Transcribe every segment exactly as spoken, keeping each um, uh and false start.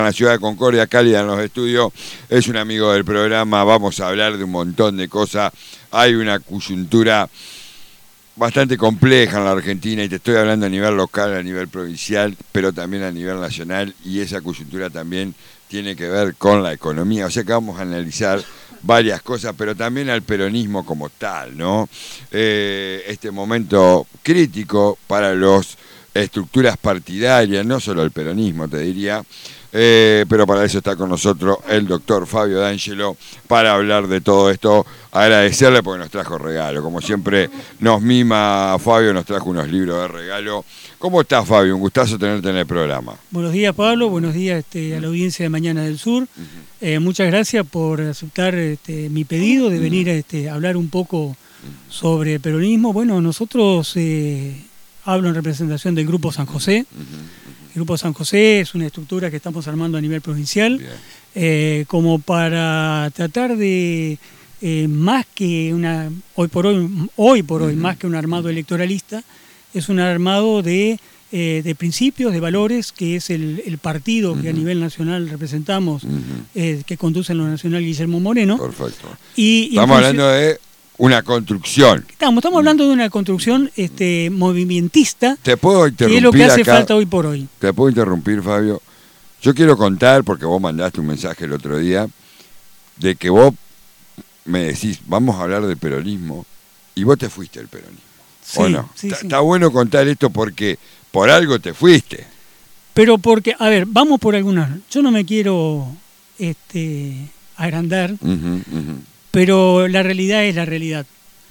la ciudad de Concordia, cálida en los estudios, es un amigo del programa, vamos a hablar de un montón de cosas, hay una coyuntura bastante compleja en la Argentina y te estoy hablando a nivel local, a nivel provincial, pero también a nivel nacional y esa coyuntura también tiene que ver con la economía, o sea que vamos a analizar varias cosas, pero también al peronismo como tal, ¿no? Eh, este momento crítico para las estructuras partidarias, no solo el peronismo, te diría, eh, pero para eso está con nosotros el doctor Fabio D'Angelo para hablar de todo esto. Agradecerle porque nos trajo regalo, como siempre nos mima Fabio, nos trajo unos libros de regalo. ¿Cómo estás, Fabio? Un gustazo tenerte en el programa. Buenos días, Pablo, buenos días este, a la audiencia de Mañana del Sur. Uh-huh. eh, muchas gracias por aceptar este, mi pedido de venir a este, hablar un poco sobre el peronismo. Bueno, nosotros eh, hablo en representación del Grupo San José. Uh-huh. El Grupo San José es una estructura que estamos armando a nivel provincial, eh, como para tratar de, eh, más que una, hoy por hoy, hoy por hoy, uh-huh. más que un armado electoralista, es un armado de, eh, de principios, de valores, que es el, el partido uh-huh. que a nivel nacional representamos, uh-huh. eh, que conduce en lo nacional Guillermo Moreno. Perfecto. Y, y estamos hablando de una construcción. Estamos, estamos hablando de una construcción este, movimentista. Te puedo interrumpir. Que es lo que hace acá, falta hoy por hoy. Te puedo interrumpir, Fabio. Yo quiero contar, porque vos mandaste un mensaje el otro día, de que vos me decís, vamos a hablar de peronismo, y vos te fuiste del peronismo. Sí, ¿O no? sí, Está sí. Está bueno contar esto porque por algo te fuiste. Pero porque, a ver, vamos por algunas. Yo no me quiero este, agrandar. Uh-huh, uh-huh. Pero la realidad es la realidad.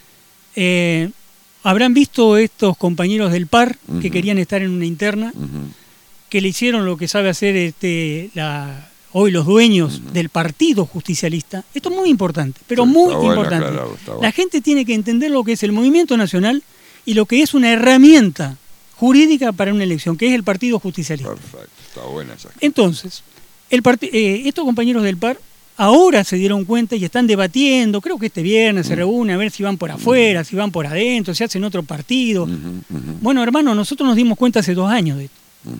Eh, habrán visto estos compañeros del P A R uh-huh. que querían estar en una interna, uh-huh. que le hicieron lo que sabe hacer este, la, hoy los dueños uh-huh. del Partido Justicialista. Esto es muy importante, pero sí, muy importante. Bueno, claro, bueno. La gente tiene que entender lo que es el movimiento nacional y lo que es una herramienta jurídica para una elección, que es el Partido Justicialista. Perfecto, está buena esa. Entonces, el part- eh, estos compañeros del P A R ahora se dieron cuenta y están debatiendo, creo que este viernes se reúnen a ver si van por afuera, si van por adentro, si hacen otro partido. Uh-huh, uh-huh. Bueno, hermano, nosotros nos dimos cuenta hace dos años de esto. Uh-huh.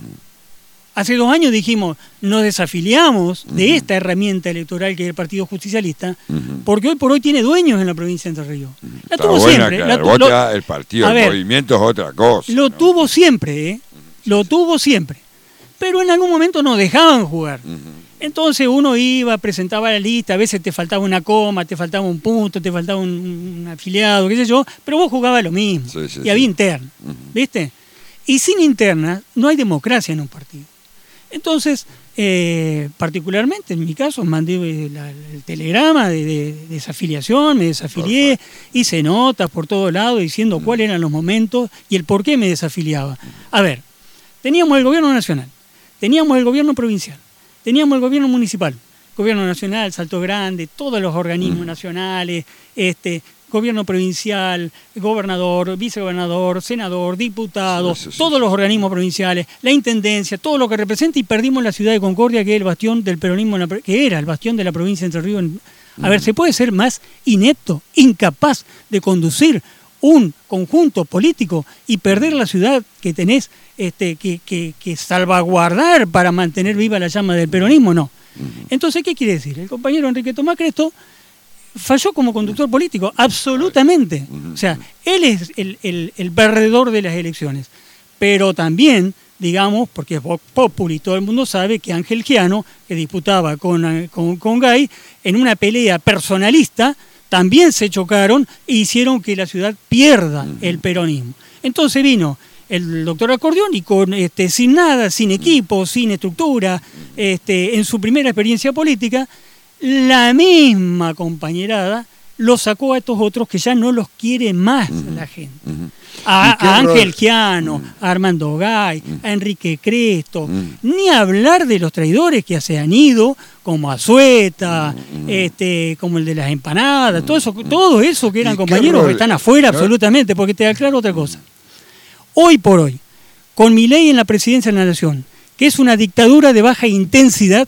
Hace dos años dijimos, nos desafiliamos uh-huh. de esta herramienta electoral que es el Partido Justicialista, uh-huh. porque hoy por hoy tiene dueños en la provincia de Entre Ríos. Uh-huh. La Está tuvo buena, siempre. Claro. La tu- lo, el partido, el ver, movimiento es otra cosa. Lo ¿no? tuvo siempre, ¿eh? Uh-huh. Lo tuvo siempre. Pero en algún momento nos dejaban jugar. Uh-huh. Entonces uno iba, presentaba la lista, a veces te faltaba una coma, te faltaba un punto, te faltaba un, un afiliado, qué sé yo, pero vos jugabas lo mismo. Sí, sí, y había sí. interna, uh-huh. ¿viste? Y sin interna no hay democracia en un partido. Entonces, eh, particularmente en mi caso, mandé la, el telegrama de, de, de desafiliación, me desafilié, Perfecto. hice notas por todos lados diciendo uh-huh. cuáles eran los momentos y el por qué me desafiliaba. A ver, teníamos el gobierno nacional, teníamos el gobierno provincial, teníamos el gobierno municipal, gobierno nacional, Salto Grande, todos los organismos mm. nacionales, este, gobierno provincial, gobernador, vicegobernador, senador, diputado, sí, sí, sí, todos sí. los organismos provinciales, la intendencia, todo lo que representa, y perdimos la ciudad de Concordia, que es el bastión del peronismo, en la, que era el bastión de la provincia de Entre Ríos. A mm. ver, ¿se puede ser más inepto, incapaz de conducir un conjunto político y perder la ciudad que tenés este, que, que, que salvaguardar para mantener viva la llama del peronismo? No. Entonces, ¿qué quiere decir? El compañero Enrique Tomás Cresto falló como conductor político, absolutamente. O sea, él es el, el, el perdedor de las elecciones. Pero también, digamos, porque es Vox Populi, todo el mundo sabe que Ángel Giano, que disputaba con, con, con Gay, en una pelea personalista, también se chocaron e hicieron que la ciudad pierda el peronismo. Entonces vino el doctor Acordeón y con, este, sin nada, sin equipo, sin estructura, este, en su primera experiencia política, la misma compañerada lo sacó a estos otros que ya no los quiere más uh-huh. la gente. Uh-huh. A, a Ángel Giano, uh-huh. a Armando Gay, uh-huh. a Enrique Cresto, uh-huh. ni hablar de los traidores que se han ido, como Azueta, uh-huh. este, como el de las empanadas, uh-huh. todo eso, todo eso que eran compañeros que están afuera, ¿no? Absolutamente, porque te aclaro otra cosa. Hoy por hoy, con Milei en la presidencia de la Nación, que es una dictadura de baja intensidad,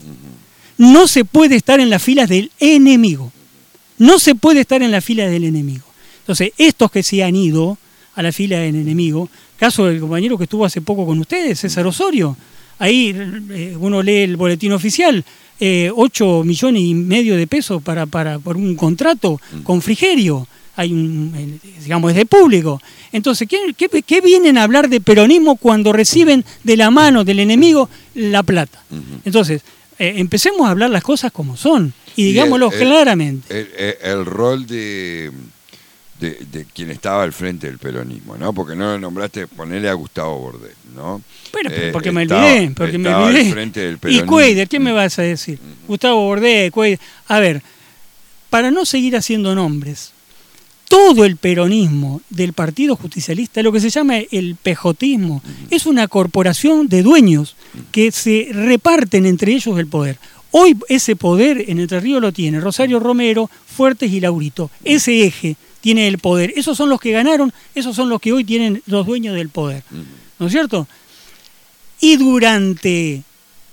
no se puede estar en las filas del enemigo. No se puede estar en la fila del enemigo. Entonces, estos que se han ido a la fila del enemigo, caso del compañero que estuvo hace poco con ustedes, César Osorio, ahí eh, uno lee el boletín oficial, eh, ocho millones y medio de pesos para, para, por un contrato con Frigerio. Hay un, digamos, es de público. Entonces, ¿qué, qué, ¿qué vienen a hablar de peronismo cuando reciben de la mano del enemigo la plata? Entonces, eh, empecemos a hablar las cosas como son y digámoslo y el, el, claramente. El, el, el rol de, de, de quien estaba al frente del peronismo, ¿no? Porque no lo nombraste, ponerle a Gustavo Bordet, ¿no? Bueno, eh, porque me estaba, olvidé, porque me estaba olvidé. Al frente del y Cuader, ¿qué me vas a decir? Uh-huh. Gustavo Bordet, Cuader. A ver, para no seguir haciendo nombres, todo el peronismo del Partido Justicialista, lo que se llama el pejotismo, uh-huh. es una corporación de dueños que se reparten entre ellos el poder. Hoy ese poder en Entre Ríos lo tiene Rosario Romero, Fuertes y Laurito. Ese eje tiene el poder. Esos son los que ganaron, esos son los que hoy tienen los dueños del poder. ¿No es cierto? Y durante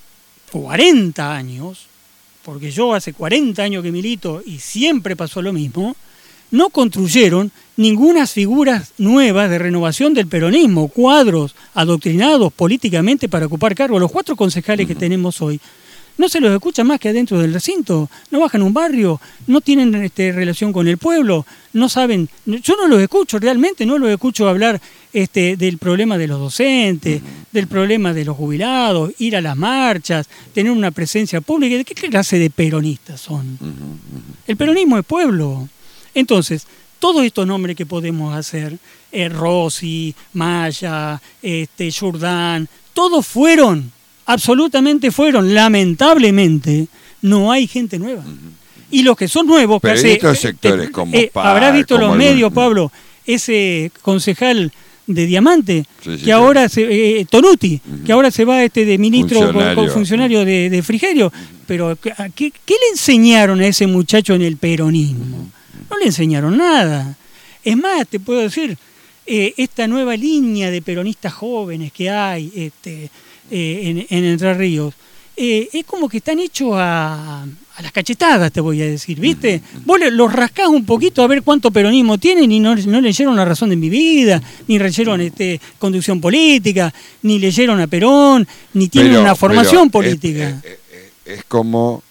cuarenta años, porque yo hace cuarenta años que milito y siempre pasó lo mismo, no construyeron ninguna figuras nuevas de renovación del peronismo, cuadros adoctrinados políticamente para ocupar cargos. Los cuatro concejales que tenemos hoy no se los escucha más que adentro del recinto, no bajan un barrio, no tienen este, relación con el pueblo, no saben, yo no los escucho realmente, no los escucho hablar este, del problema de los docentes, del problema de los jubilados, ir a las marchas, tener una presencia pública. ¿De qué clase de peronistas son? El peronismo es pueblo. Entonces, todos estos nombres que podemos hacer, eh, Rossi, Maya, este, Jourdán, todos fueron, absolutamente fueron, lamentablemente, no hay gente nueva. Y los que son nuevos, pero que estos hace, sectores eh, como eh, Par, habrá visto como los algún... medios, Pablo, ese concejal de Diamante, sí, sí, que ahora, sí. se, eh, Tonuti, uh-huh. que ahora se va este de ministro, funcionario, con, con funcionario de, de Frigerio, uh-huh. pero ¿qué, ¿qué le enseñaron a ese muchacho en el peronismo? Uh-huh. No le enseñaron nada. Es más, te puedo decir, eh, esta nueva línea de peronistas jóvenes que hay este, eh, en, en Entre Ríos, eh, es como que están hechos a, a las cachetadas, te voy a decir, ¿viste? Vos los rascás un poquito a ver cuánto peronismo tienen y no, no leyeron La razón de mi vida, ni leyeron este, conducción política, ni leyeron a Perón, ni tienen pero, una formación política. Es, es, es como...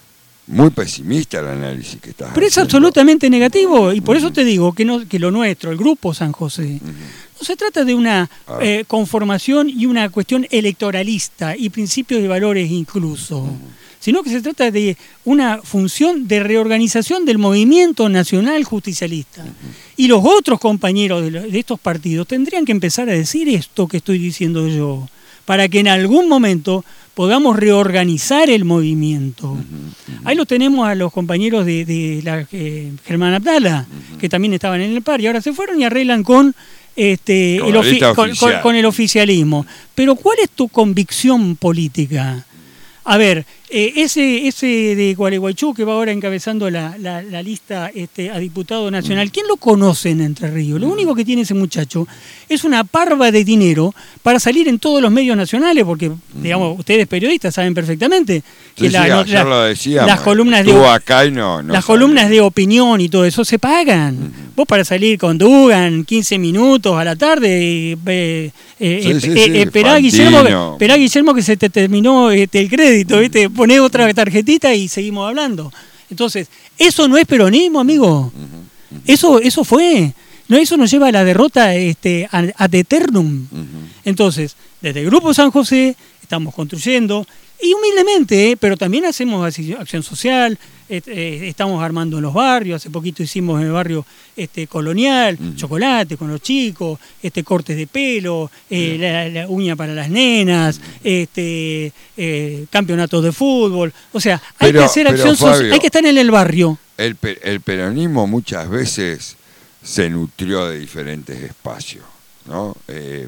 muy pesimista el análisis que estás Pero haciendo. es absolutamente negativo, y por uh-huh. eso te digo que, no, que lo nuestro, el Grupo San José, uh-huh. no se trata de una eh, conformación y una cuestión electoralista y principios de valores incluso, uh-huh. sino que se trata de una función de reorganización del movimiento nacional justicialista. Uh-huh. Y los otros compañeros de, lo, de estos partidos tendrían que empezar a decir esto que estoy diciendo yo, para que en algún momento podamos reorganizar el movimiento. Uh-huh, uh-huh. Ahí lo tenemos a los compañeros de, de la eh, Germán Abdala, uh-huh. que también estaban en el par y ahora se fueron y arreglan con, este, con, el, ofi- con, con, con el oficialismo. Pero ¿cuál es tu convicción política? A ver, eh, ese, ese de Gualeguaychú que va ahora encabezando la, la, la lista este, a diputado nacional, ¿quién lo conoce en Entre Ríos? Lo único que tiene ese muchacho es una parva de dinero para salir en todos los medios nacionales, porque, digamos, ustedes periodistas saben perfectamente que sí, la, sí, no, la, lo decíamos, las columnas de acá y no, no las sabe. columnas de opinión y todo eso se pagan. Uh-huh. Vos para salir con Dugan quince minutos a la tarde y eh, eh, sí, eh, sí, eh, sí, esperá, Guillermo, esperá Guillermo que se te terminó este, el crédito, ¿viste? Poné otra tarjetita y seguimos hablando. Entonces, eso no es peronismo, amigo. Uh-huh. Uh-huh. Eso, eso fue. No, eso nos lleva a la derrota este, ad eternum. Uh-huh. Entonces, desde el Grupo San José estamos construyendo, y humildemente, ¿eh? pero también hacemos acción social, eh, eh, estamos armando en los barrios, hace poquito hicimos en el barrio este, Colonial, uh-huh. chocolate con los chicos, este, cortes de pelo, eh, uh-huh. la, la uña para las nenas, uh-huh. este, eh, campeonatos de fútbol, o sea, hay pero, que hacer acción social, hay que estar en el barrio. El, el peronismo muchas veces se nutrió de diferentes espacios, ¿no? Eh,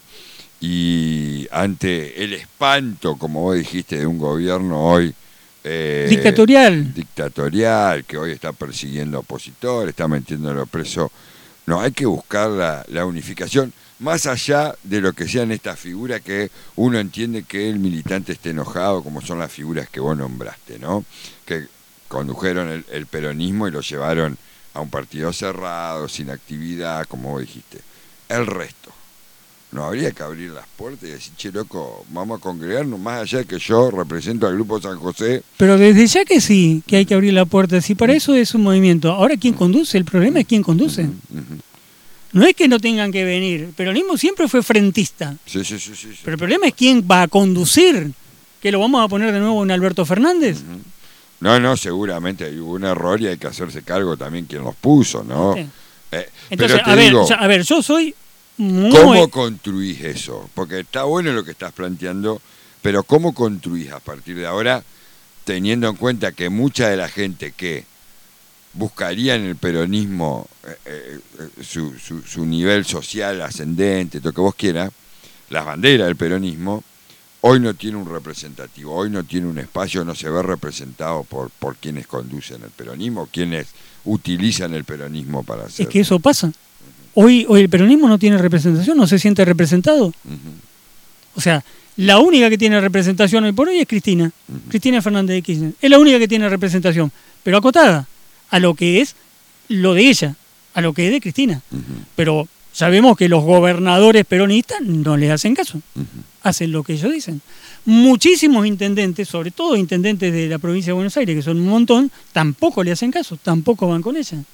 y ante el espanto, como vos dijiste, de un gobierno hoy eh, dictatorial dictatorial que hoy está persiguiendo opositores, está metiéndolo preso, no, hay que buscar la, la unificación más allá de lo que sean estas figuras que uno entiende que el militante esté enojado, como son las figuras que vos nombraste, ¿no? Que condujeron el, el peronismo y lo llevaron a un partido cerrado, sin actividad, como vos dijiste. El resto, no habría que abrir las puertas y decir, che, loco, vamos a congregarnos, más allá de que yo represento al Grupo San José. Pero desde ya que sí, que hay que abrir la puerta, si para eso es un movimiento. Ahora, ¿quién conduce? El problema es quién conduce. Uh-huh, uh-huh. No es que no tengan que venir, el peronismo siempre fue frentista. Sí, sí, sí, sí, sí. Pero el problema es quién va a conducir, que lo vamos a poner de nuevo en Alberto Fernández. Uh-huh. No, no, seguramente hubo un error y hay que hacerse cargo también quien los puso, ¿no? Sí. Eh, Entonces, pero te a ver, digo, ya, a ver, yo soy muy... ¿cómo construís eso? Porque está bueno lo que estás planteando, pero ¿cómo construís a partir de ahora, teniendo en cuenta que mucha de la gente que buscaría en el peronismo eh, eh, su, su, su nivel social ascendente, lo que vos quieras, las banderas del peronismo, hoy no tiene un representativo, hoy no tiene un espacio, no se ve representado por, por quienes conducen el peronismo, quienes utilizan el peronismo para hacer. Es que eso pasa. Hoy, hoy el peronismo no tiene representación, no se siente representado. Uh-huh. O sea, la única que tiene representación hoy por hoy es Cristina, uh-huh. Cristina Fernández de Kirchner. Es la única que tiene representación, pero acotada a lo que es lo de ella, a lo que es de Cristina. Uh-huh. Pero sabemos que los gobernadores peronistas no les hacen caso, uh-huh. hacen lo que ellos dicen. Muchísimos intendentes, sobre todo intendentes de la provincia de Buenos Aires, que son un montón, tampoco le hacen caso, tampoco van con ella.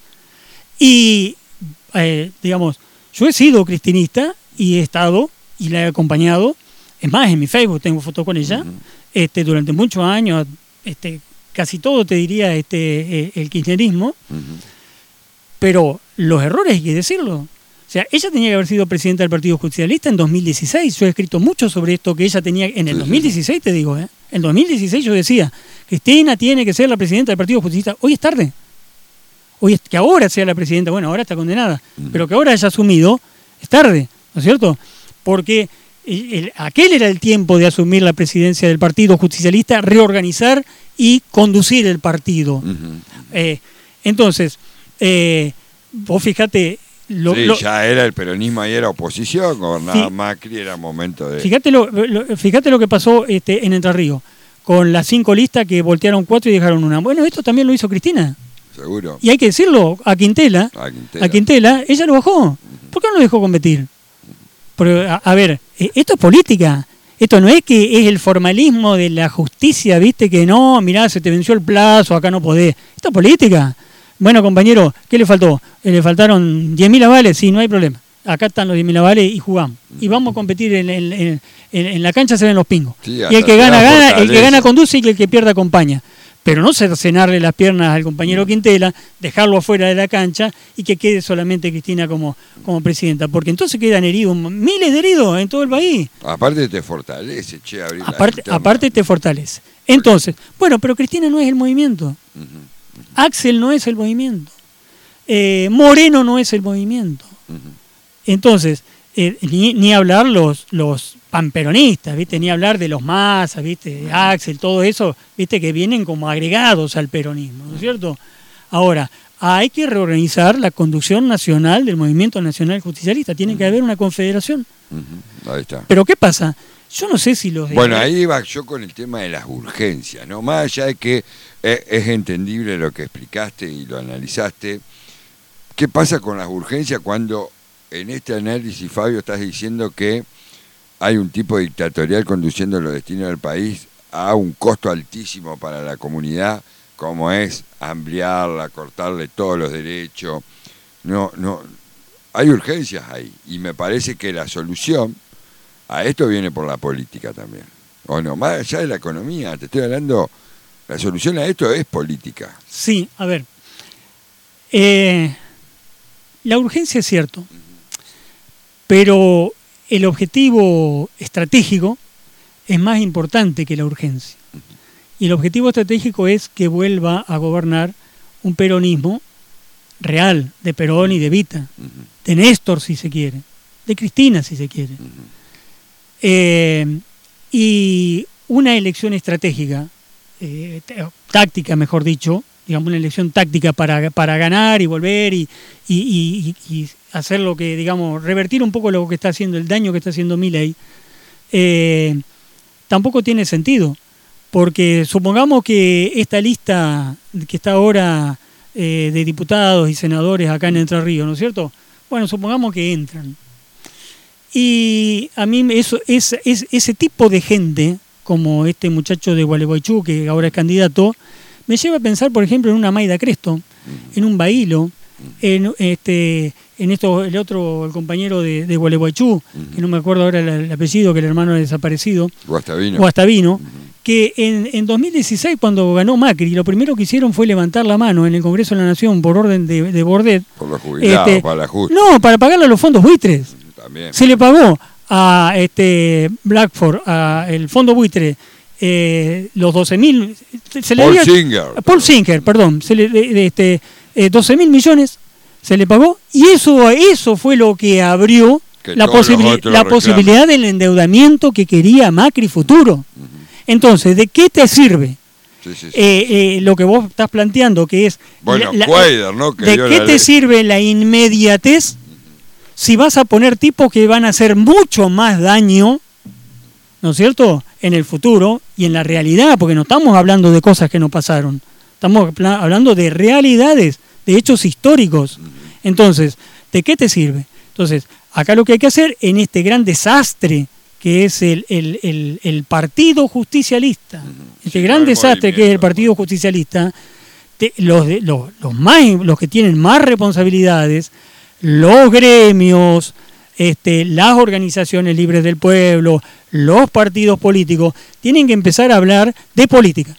Y, eh, digamos, yo he sido cristinista y he estado y la he acompañado, es más, en mi Facebook tengo fotos con ella, uh-huh. este, durante muchos años, este, casi todo te diría este, eh, el kirchnerismo, uh-huh. pero los errores hay que decirlo. O sea, ella tenía que haber sido presidenta del Partido Justicialista en dos mil dieciséis. Yo he escrito mucho sobre esto que ella tenía, en el sí, dos mil dieciséis sí. te digo, ¿eh? En dos mil dieciséis yo decía, Cristina tiene que ser la presidenta del Partido Justicialista. Hoy es tarde. Hoy es que ahora sea la presidenta, bueno, ahora está condenada, uh-huh. pero que ahora haya asumido, es tarde, ¿no es cierto? Porque el, el, aquel era el tiempo de asumir la presidencia del Partido Justicialista, reorganizar y conducir el partido. Uh-huh. Eh, entonces, eh, vos fíjate... Lo, sí, lo, ya era el peronismo, ahí era oposición, gobernaba sí, Macri, era momento de... Fíjate lo, lo, fíjate lo que pasó este, en Entre Ríos, con las cinco listas que voltearon cuatro y dejaron una. Bueno, esto también lo hizo Cristina. Seguro. Y hay que decirlo, a Quintela, a Quintela, a Quintela ella lo bajó. ¿Por qué no lo dejó competir? Porque, a, a ver, esto es política. Esto no es que es el formalismo de la justicia, viste, que no, mirá, se te venció el plazo, acá no podés. Esto es política. Bueno, compañero, ¿qué le faltó? ¿Le faltaron diez mil avales? Sí, no hay problema. Acá están los diez mil avales y jugamos. Y vamos a competir en, en, en, en la cancha, se ven los pingos. Sí, y el que gana, gana, el que gana conduce y el que pierde acompaña. Pero no cercenarle las piernas al compañero Quintela, dejarlo afuera de la cancha y que quede solamente Cristina como, como presidenta. Porque entonces quedan heridos, miles de heridos en todo el país. Aparte te fortalece, che, abrir aparte, aparte te fortalece. Entonces, bueno, pero Cristina no es el movimiento. Uh-huh. Axel no es el movimiento, eh, Moreno no es el movimiento. Uh-huh. Entonces, eh, ni, ni hablar los, los panperonistas, ¿viste? Ni hablar de los Massa, ¿viste? Uh-huh. Axel, todo eso, ¿viste? Que vienen como agregados al peronismo, ¿no es cierto? Ahora, hay que reorganizar la conducción nacional del Movimiento Nacional Justicialista, tiene uh-huh. que haber una confederación. Uh-huh. Ahí está. Pero ¿qué pasa? Yo no sé si los... De... Bueno, ahí iba yo con el tema de las urgencias, ¿no? Más allá de que es, es entendible lo que explicaste y lo analizaste, ¿qué pasa con las urgencias cuando en este análisis, Fabio, estás diciendo que hay un tipo dictatorial conduciendo los destinos del país a un costo altísimo para la comunidad, como es ampliarla, cortarle todos los derechos? No, no, hay urgencias ahí, y me parece que la solución a esto viene por la política también. O no, más allá de la economía, te estoy hablando, la solución a esto es política. Sí, a ver. Eh, la urgencia es cierto, uh-huh. pero el objetivo estratégico es más importante que la urgencia. Uh-huh. Y el objetivo estratégico es que vuelva a gobernar un peronismo real, de Perón y de Evita, uh-huh. de Néstor si se quiere, de Cristina si se quiere. Uh-huh. Eh, y una elección estratégica, eh, táctica mejor dicho, digamos una elección táctica para, para ganar y volver y, y, y, y hacer lo que, digamos, revertir un poco lo que está haciendo, el daño que está haciendo Milei, eh, tampoco tiene sentido, porque supongamos que esta lista que está ahora eh, de diputados y senadores acá en Entre Ríos, ¿no es cierto? Bueno, supongamos que entran. Y a mí eso, es, es, ese tipo de gente, como este muchacho de Gualeguaychú, que ahora es candidato, me lleva a pensar, por ejemplo, en una Mayda Cresto, en un Bailo, en este en esto el otro, el compañero de, de Gualeguaychú, uh-huh. que no me acuerdo ahora el, el apellido, que el hermano es desaparecido, Guastavino, Guastavino uh-huh. que en, en dos mil dieciséis, cuando ganó Macri, lo primero que hicieron fue levantar la mano en el Congreso de la Nación por orden de, de Bordet. Por los jubilados, este, para la justa. No, para pagarle a los fondos buitres. También. Se le pagó a este Blackford, a el fondo buitre, eh, los doce mil... Paul Singer. Paul Singer, perdón, se le, este, eh, doce mil millones se le pagó, y eso, eso fue lo que abrió que la, posibil- la posibilidad del endeudamiento que quería Macri futuro. Uh-huh. Entonces, ¿de qué te sirve? Sí, sí, sí. Eh, eh, lo que vos estás planteando, que es... Bueno, la, Cuadra, ¿no? Que ¿de qué te ley. sirve la inmediatez si vas a poner tipos que van a hacer mucho más daño, ¿no es cierto?, en el futuro y en la realidad, porque no estamos hablando de cosas que no pasaron, estamos hablando de realidades, de hechos históricos. Entonces, ¿de qué te sirve? Entonces, acá lo que hay que hacer en este gran desastre que es el, el, el, el Partido Justicialista, este sí, gran desastre que es el Partido Justicialista, te, los, de, los, los, más, los que tienen más responsabilidades, los gremios, este, las organizaciones libres del pueblo, los partidos políticos, tienen que empezar a hablar de política.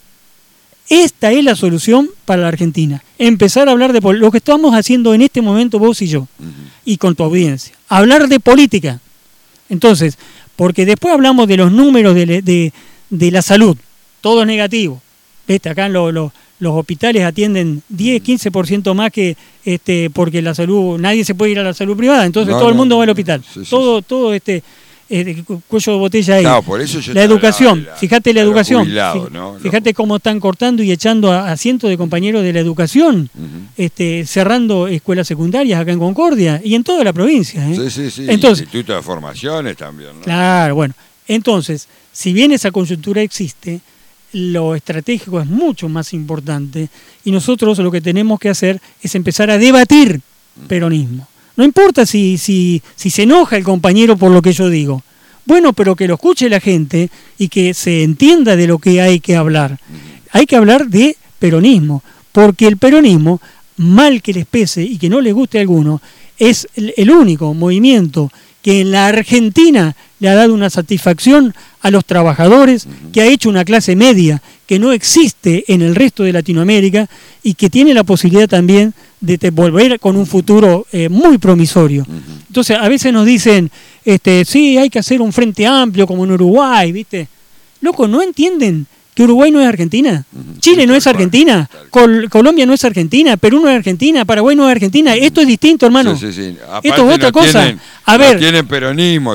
Esta es la solución para la Argentina. Empezar a hablar de política. Lo que estamos haciendo en este momento vos y yo, uh-huh. y con tu audiencia. Hablar de política. Entonces, porque después hablamos de los números de, de, de la salud. Todo es negativo. ¿Viste? Acá lo, lo, los hospitales atienden diez, quince por ciento más que este porque la salud, nadie se puede ir a la salud privada, entonces no, todo no, el mundo no, va al hospital. Sí, sí, todo, sí. todo este eh, cuello de botella ahí. No, por eso yo la educación, la, fíjate la educación. Jubilado, ¿no? Fíjate cómo están cortando y echando a, a cientos de compañeros de la educación, uh-huh. este, cerrando escuelas secundarias acá en Concordia y en toda la provincia. ¿eh? Sí, sí, sí. Entonces, Instituto de Formaciones también, ¿no? Claro, bueno. Entonces, si bien esa coyuntura existe, lo estratégico es mucho más importante y nosotros lo que tenemos que hacer es empezar a debatir peronismo. No importa si, si, si se enoja el compañero por lo que yo digo. Bueno, pero que lo escuche la gente y que se entienda de lo que hay que hablar. Hay que hablar de peronismo, porque el peronismo, mal que les pese y que no les guste a alguno, es el, el único movimiento que en la Argentina le ha dado una satisfacción a los trabajadores, que ha hecho una clase media que no existe en el resto de Latinoamérica y que tiene la posibilidad también de te volver con un futuro eh, muy promisorio. Entonces, a veces nos dicen, este, sí, hay que hacer un frente amplio como en Uruguay, ¿viste? Loco, ¿no entienden que Uruguay no es Argentina? Chile no es Argentina, Col- Colombia no es Argentina, Perú no es Argentina, Paraguay no es Argentina. Esto es distinto, hermano. Sí, sí, sí. Esto es otra no cosa. Tienen, a ver, no tienen peronismo.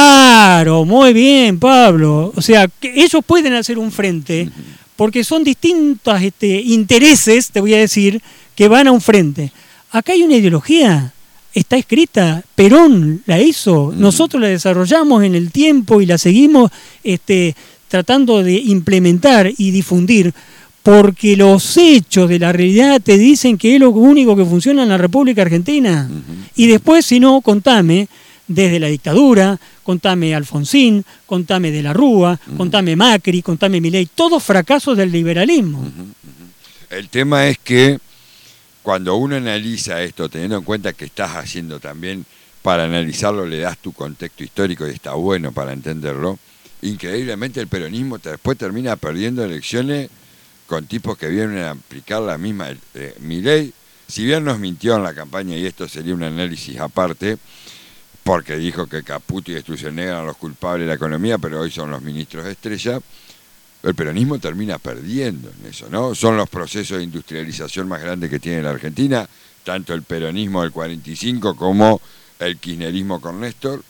Claro, muy bien, Pablo. O sea, que ellos pueden hacer un frente porque son distintos este, intereses, te voy a decir, que van a un frente. Acá hay una ideología. Está escrita, Perón la hizo, nosotros la desarrollamos en el tiempo y la seguimos este, tratando de implementar y difundir, porque los hechos de la realidad te dicen que es lo único que funciona en la República Argentina. Uh-huh. Y después, si no, contame desde la dictadura, contame Alfonsín, contame de la Rúa, uh-huh. contame Macri, contame Milei, todos fracasos del liberalismo. Uh-huh. Uh-huh. El tema es que cuando uno analiza esto, teniendo en cuenta que estás haciendo también, para analizarlo le das tu contexto histórico y está bueno para entenderlo, increíblemente el peronismo después termina perdiendo elecciones con tipos que vienen a aplicar la misma. Eh, Milei, si bien nos mintió en la campaña, y esto sería un análisis aparte, porque dijo que Caputo y Sturzenegger eran los culpables de la economía, pero hoy son los ministros de estrella, el peronismo termina perdiendo en eso, ¿no? Son los procesos de industrialización más grandes que tiene la Argentina, tanto el peronismo del cuarenta y cinco como el kirchnerismo con Néstor,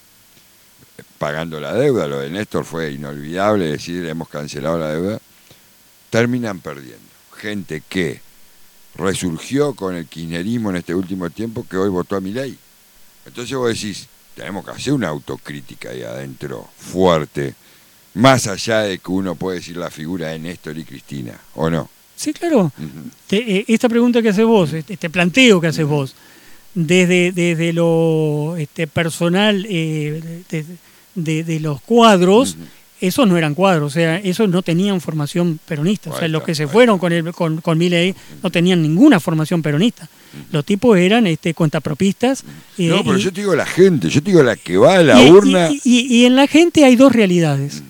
pagando la deuda. Lo de Néstor fue inolvidable, decir, hemos cancelado la deuda. Terminan perdiendo. Gente que resurgió con el kirchnerismo en este último tiempo, que hoy votó a Milei. Entonces vos decís, tenemos que hacer una autocrítica ahí adentro, fuerte, más allá de que uno puede decir la figura de Néstor y Cristina, ¿o no? Sí, claro. Uh-huh. Te, eh, esta pregunta que haces vos, este, este planteo que haces uh-huh. vos, desde, desde lo este, personal eh, de, de, de los cuadros, uh-huh. esos no eran cuadros, o sea, esos no tenían formación peronista. O sea, los que se fueron con, el, con, con Milei no tenían ninguna formación peronista. Los tipos eran este, cuentapropistas. Eh, no, pero y, yo te digo la gente, yo te digo la que va a la y, urna. Y, y, y en la gente hay dos realidades,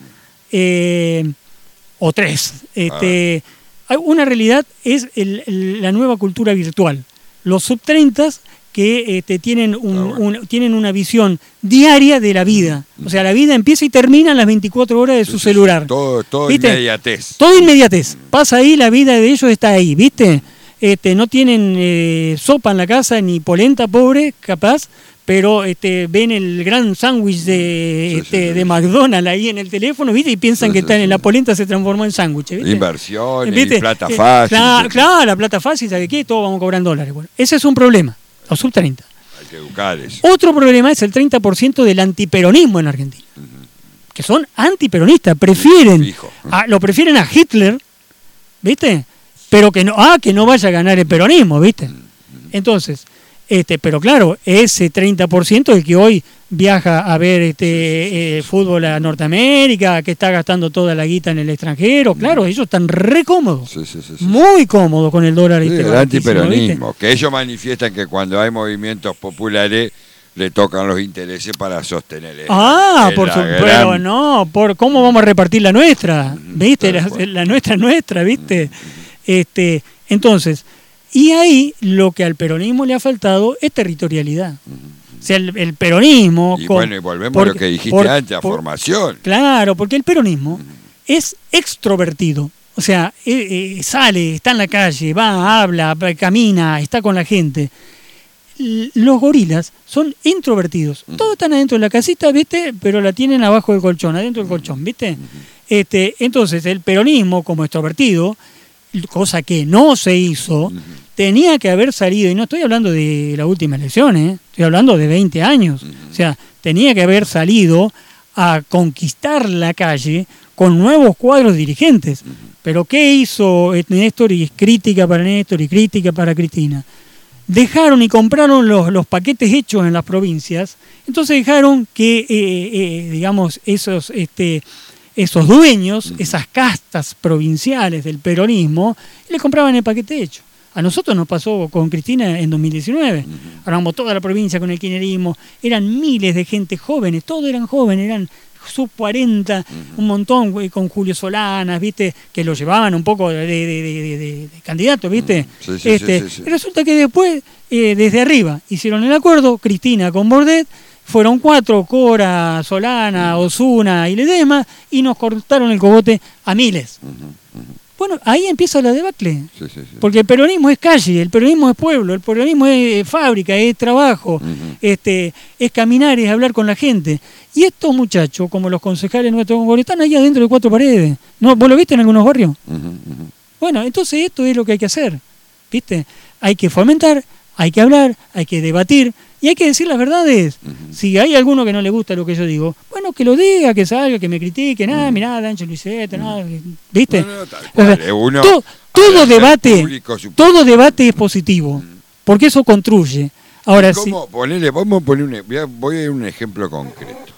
eh, o tres. Este, ah. Una realidad es el, el, la nueva cultura virtual. Los sub treinta que este, tienen, un, ah, bueno. un, tienen una visión diaria de la vida. O sea, la vida empieza y termina en las veinticuatro horas de sí, su sí, celular. Todo, todo inmediatez. Todo inmediatez. Pasa ahí, la vida de ellos está ahí, ¿viste? Este, no tienen eh, sopa en la casa, ni polenta, pobre, capaz, pero este, ven el gran sándwich de, sí, este, sí, sí, de McDonald's ahí en el teléfono, ¿viste? Y piensan sí, que sí, están, sí. la polenta se transformó en sándwich, ¿viste? Inversión, y plata fácil. Claro, claro, la plata fácil, ¿sabe qué? Todos vamos a cobrar en dólares. Bueno, ese es un problema, los sub treinta. Hay que educar eso. Otro problema es el treinta por ciento del antiperonismo en Argentina, uh-huh. que son antiperonistas, prefieren, sí, a, lo prefieren a Hitler, ¿viste? Pero que no, ah, que no vaya a ganar el peronismo, ¿viste? Entonces, este, pero claro, ese treinta por ciento es el que hoy viaja a ver este eh, fútbol a Norteamérica, que está gastando toda la guita en el extranjero, claro, ellos están re cómodos, sí, sí, sí, sí. muy cómodos con el dólar. Sí, este, el antiperonismo, ¿viste? Que ellos manifiestan que cuando hay movimientos populares le tocan los intereses para sostener el, ah el, por la su, gran... pero no, por cómo vamos a repartir la nuestra, ¿viste? La, la nuestra nuestra, ¿viste? Este, entonces, y ahí lo que al peronismo le ha faltado es territorialidad. O sea, el, el peronismo... Y con, bueno, y volvemos porque, a lo que dijiste por, antes, a por, formación. Claro, porque el peronismo uh-huh. es extrovertido. O sea, eh, eh, sale, está en la calle, va, habla, camina, está con la gente. Los gorilas son introvertidos. Uh-huh. Todos están adentro de la casita, ¿viste? Pero la tienen abajo del colchón, adentro del colchón, ¿viste? Uh-huh. Este, entonces, el peronismo, como extrovertido, cosa que no se hizo, uh-huh. tenía que haber salido, y no estoy hablando de la última elección, ¿eh? Estoy hablando de veinte años, uh-huh. o sea, tenía que haber salido a conquistar la calle con nuevos cuadros dirigentes. Uh-huh. Pero ¿qué hizo Néstor? Y crítica para Néstor y crítica para Cristina. Dejaron y compraron los, los paquetes hechos en las provincias, entonces dejaron que, eh, eh, digamos, esos... este esos dueños, uh-huh. esas castas provinciales del peronismo, le compraban el paquete hecho. A nosotros nos pasó con Cristina en dos mil diecinueve. Uh-huh. Armamos toda la provincia con el kirchnerismo. Eran miles de gente jóvenes, todos eran jóvenes, eran sub cuarenta, uh-huh. un montón, güey, con Julio Solanas, ¿viste? Que lo llevaban un poco de, de, de, de, de, de candidato, ¿viste? Uh-huh. Sí, sí, este, sí, sí, sí. Resulta que después, eh, desde arriba, hicieron el acuerdo, Cristina con Bordet, fueron cuatro, Cora, Solana, Osuna y Ledesma, y nos cortaron el cogote a miles. Uh-huh, uh-huh. Bueno, ahí empieza la debacle. Sí, sí, sí. Porque el peronismo es calle, el peronismo es pueblo, el peronismo es fábrica, es trabajo, uh-huh. este, es caminar, es hablar con la gente. Y estos muchachos, como los concejales nuestros, están ahí adentro de cuatro paredes. ¿No? ¿Vos lo viste en algunos barrios? Uh-huh, uh-huh. Bueno, entonces esto es lo que hay que hacer. ¿Viste? Hay que fomentar, hay que hablar, hay que debatir. Y hay que decir las verdades. Uh-huh. Si hay alguno que no le gusta lo que yo digo, bueno, que lo diga, que salga, que me critique, nada, uh-huh. mirá, Dancho Luiseta, uh-huh. nada, ¿viste? No, no, tal cual, o sea, uno to, todo debate, público, todo debate es positivo, uh-huh. porque eso construye. Ahora sí. Ponele, vamos a poner un, voy a, voy a ir un ejemplo concreto.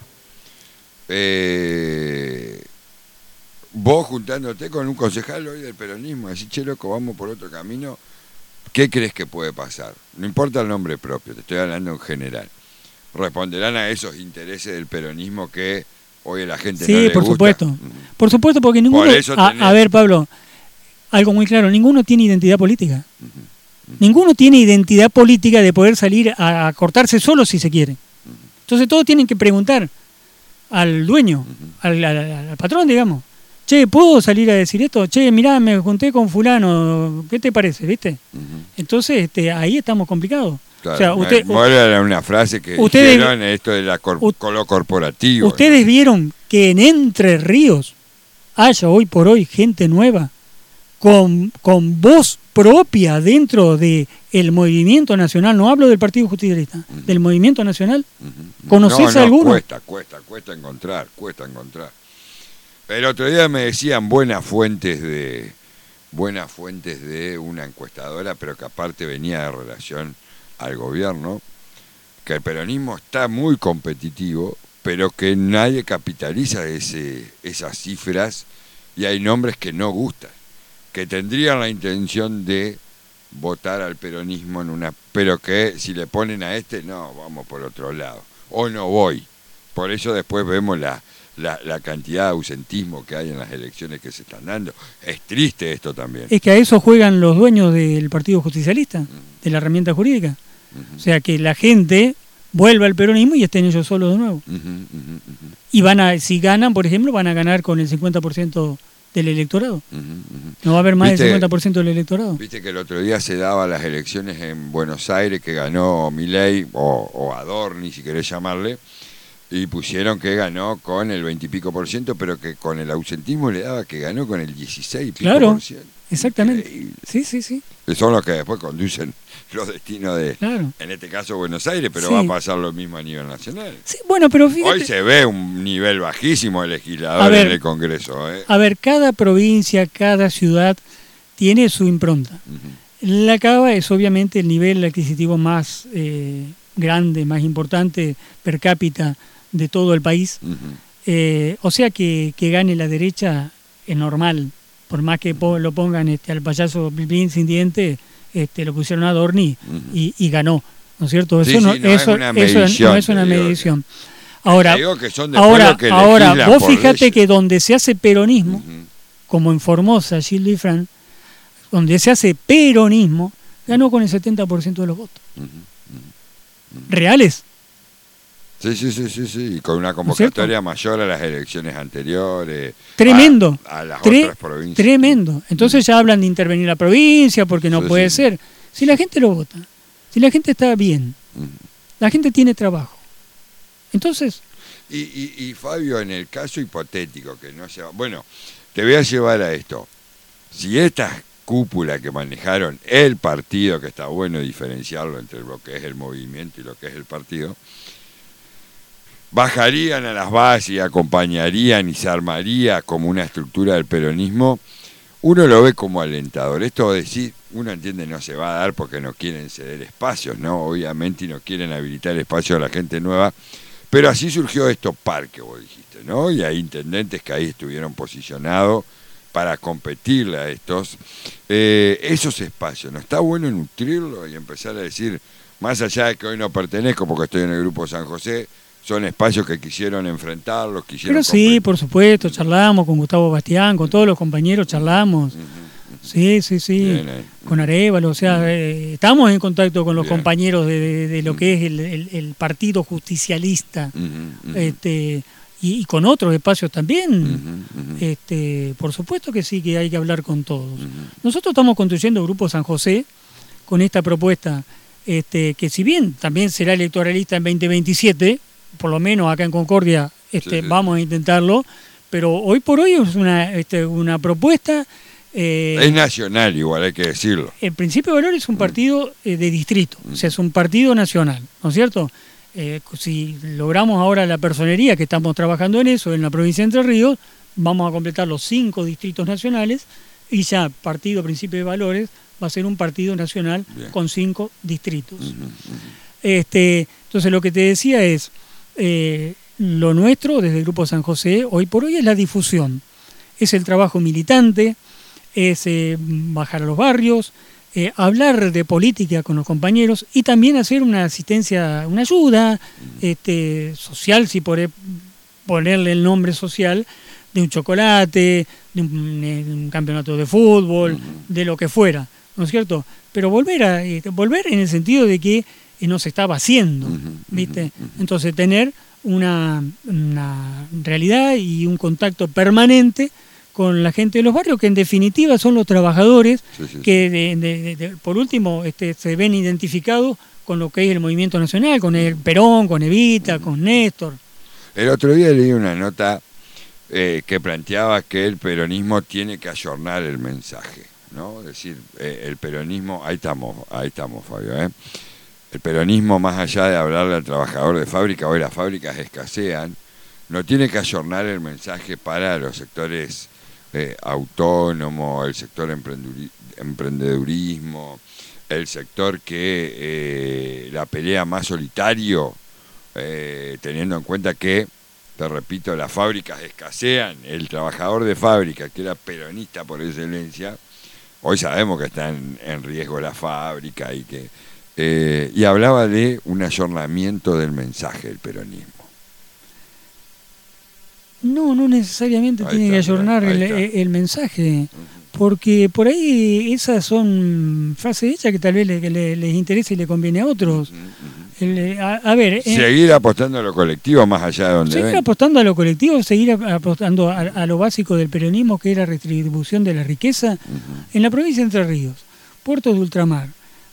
Eh, vos juntándote con un concejal hoy del peronismo, decís, che, loco, vamos por otro camino. ¿Qué crees que puede pasar? No importa el nombre propio, te estoy hablando en general. ¿Responderán a esos intereses del peronismo que hoy a la gente sí, no le por gusta? Supuesto. Uh-huh. Por supuesto, porque ninguno... Por eso a, tenés... a ver, Pablo, algo muy claro, ninguno tiene identidad política. Uh-huh. Uh-huh. Ninguno tiene identidad política de poder salir a, a cortarse solo si se quiere. Uh-huh. Entonces todos tienen que preguntar al dueño, uh-huh. al, al, al patrón, digamos. Che, ¿puedo salir a decir esto? Che, mirá, me junté con fulano, ¿qué te parece? ¿Viste? Uh-huh. Entonces, este, ahí estamos complicados. Claro, o sea, usted, era una frase que ustedes, dijeron esto de la cor, lo corporativo. ¿Ustedes ¿no? vieron que en Entre Ríos haya hoy por hoy gente nueva con, con voz propia dentro del movimiento nacional? No hablo del Partido Justicialista, uh-huh. del movimiento nacional. Uh-huh. ¿Conocés no, no, alguno? Cuesta, cuesta, cuesta encontrar, cuesta encontrar. El otro día me decían buenas fuentes de buenas fuentes de una encuestadora, pero que aparte venía de relación al gobierno que el peronismo está muy competitivo, pero que nadie capitaliza ese, esas cifras y hay nombres que no gustan, que tendrían la intención de votar al peronismo en una, pero que si le ponen a este, no, vamos por otro lado, o no voy. Por eso después vemos la, la, la cantidad de ausentismo que hay en las elecciones que se están dando. Es triste esto también. Es que a eso juegan los dueños del Partido Justicialista, uh-huh. de la herramienta jurídica. Uh-huh. O sea, que la gente vuelva al peronismo y estén ellos solos de nuevo. Uh-huh, uh-huh, uh-huh. Y van a, si ganan, por ejemplo, van a ganar con el cincuenta por ciento del electorado. Uh-huh, uh-huh. No va a haber más del cincuenta por ciento del electorado. Viste que el otro día se daban las elecciones en Buenos Aires, que ganó Milei, o, o Adorni, si querés llamarle, y pusieron que ganó con el veintipico por ciento, pero que con el ausentismo le daba que ganó con el dieciséis pico claro, por ciento. Exactamente. Increíble. Sí, sí, sí. Que son los que después conducen los destinos de, claro. en este caso, Buenos Aires, pero sí. va a pasar lo mismo a nivel nacional. Sí, bueno, pero fíjate, hoy se ve un nivel bajísimo de legisladores en el Congreso. ¿eh? A ver, cada provincia, cada ciudad tiene su impronta. Uh-huh. La Cava es obviamente el nivel adquisitivo más eh, grande, más importante per cápita de todo el país. Uh-huh. Eh, o sea que, que gane la derecha es normal. Por más que po- lo pongan este, al payaso Pilpín sin diente, este, lo pusieron a Dorni uh-huh. y, y ganó, ¿no es cierto? Eso, sí, no, sí, no, eso, es una eso medición, no es una digo, medición. Que, ahora, que son ahora, que ahora vos fíjate leyes. que donde se hace peronismo, uh-huh. como en Formosa, Gilles Lifran, donde se hace peronismo, ganó con el setenta por ciento de los votos. Uh-huh. Uh-huh. ¿Reales? Sí, sí, sí, sí, sí, y con una convocatoria ¿no mayor a las elecciones anteriores. Tremendo. A, a las Tre- otras provincias. Tremendo. Entonces ya hablan de intervenir la provincia porque no sí, puede sí. ser. Si la gente lo vota, si la gente está bien, uh-huh. la gente tiene trabajo. Entonces... Y, y, y Fabio, en el caso hipotético, que no sea... Bueno, te voy a llevar a esto. Si estas cúpulas que manejaron el partido, que está bueno diferenciarlo entre lo que es el movimiento y lo que es el partido... bajarían a las bases y acompañarían y se armaría como una estructura del peronismo, uno lo ve como alentador. Esto de decir, uno entiende no se va a dar porque no quieren ceder espacios, ¿no? Obviamente, y no quieren habilitar espacio a la gente nueva, pero así surgió esto Parque, vos dijiste, ¿no? Y hay intendentes que ahí estuvieron posicionados para competirle a estos. Eh, esos espacios, ¿no está bueno nutrirlo y empezar a decir, más allá de que hoy no pertenezco porque estoy en el Grupo San José, son espacios que quisieron enfrentarlos, quisieron... Pero sí, competir. Por supuesto, charlamos con Gustavo Bastián, con todos los compañeros charlamos. Uh-huh, uh-huh. Sí, sí, sí, bien, eh. con Arévalo, o sea, uh-huh. eh, estamos en contacto con los bien. compañeros de, de, de lo uh-huh. que es el, el, el partido justicialista, uh-huh, uh-huh. este y, y con otros espacios también. Uh-huh, uh-huh. este Por supuesto que sí, que hay que hablar con todos. Uh-huh. Nosotros estamos construyendo Grupo San José con esta propuesta, este que si bien también será electoralista en veinte veintisiete, por lo menos acá en Concordia este, sí, sí. vamos a intentarlo, pero hoy por hoy es una, este, una propuesta... Eh, es nacional igual, hay que decirlo. El Principio de Valores es un partido eh, de distrito, mm. o sea, es un partido nacional, ¿no es cierto? Eh, si logramos ahora la personería, que estamos trabajando en eso, en la provincia de Entre Ríos, vamos a completar los cinco distritos nacionales y ya Partido Principio de Valores va a ser un partido nacional Bien. con cinco distritos. Uh-huh, uh-huh. Este, entonces lo que te decía es... Eh, lo nuestro desde el Grupo San José hoy por hoy es la difusión, es el trabajo militante, es eh, bajar a los barrios, eh, hablar de política con los compañeros y también hacer una asistencia, una ayuda este, social, si por ponerle el nombre social, de un chocolate, de un, de un campeonato de fútbol, de lo que fuera, ¿no es cierto? Pero volver a eh, volver en el sentido de que no se estaba haciendo, ¿viste? Entonces tener una, una realidad y un contacto permanente con la gente de los barrios, que en definitiva son los trabajadores sí, sí, que de, de, de, de, por último este, se ven identificados con lo que es el movimiento nacional, con el Perón, con Evita, con Néstor. El otro día leí una nota eh, que planteaba que el peronismo tiene que ayornar el mensaje, ¿no? Es decir, eh, el peronismo, ahí estamos, ahí estamos, Fabio, ¿eh? El peronismo, más allá de hablarle al trabajador de fábrica, hoy las fábricas escasean, no tiene que ayornar el mensaje para los sectores eh, autónomo, el sector emprendedurismo, el sector que eh, la pelea más solitario, eh, teniendo en cuenta que, te repito, las fábricas escasean, el trabajador de fábrica, que era peronista por excelencia, hoy sabemos que está en, en riesgo la fábrica y que eh, y hablaba de un ayornamiento del mensaje del peronismo. No, no necesariamente ahí tiene está, que ayornar el, el mensaje, uh-huh. porque por ahí esas son frases hechas que tal vez le, que le, les interese y le conviene a otros. Uh-huh, uh-huh. El, a, a ver, seguir eh, apostando a lo colectivo más allá de donde seguir ven. apostando a lo colectivo, seguir apostando a, a lo básico del peronismo, que es la redistribución de la riqueza, uh-huh. en la provincia de Entre Ríos, puertos de ultramar,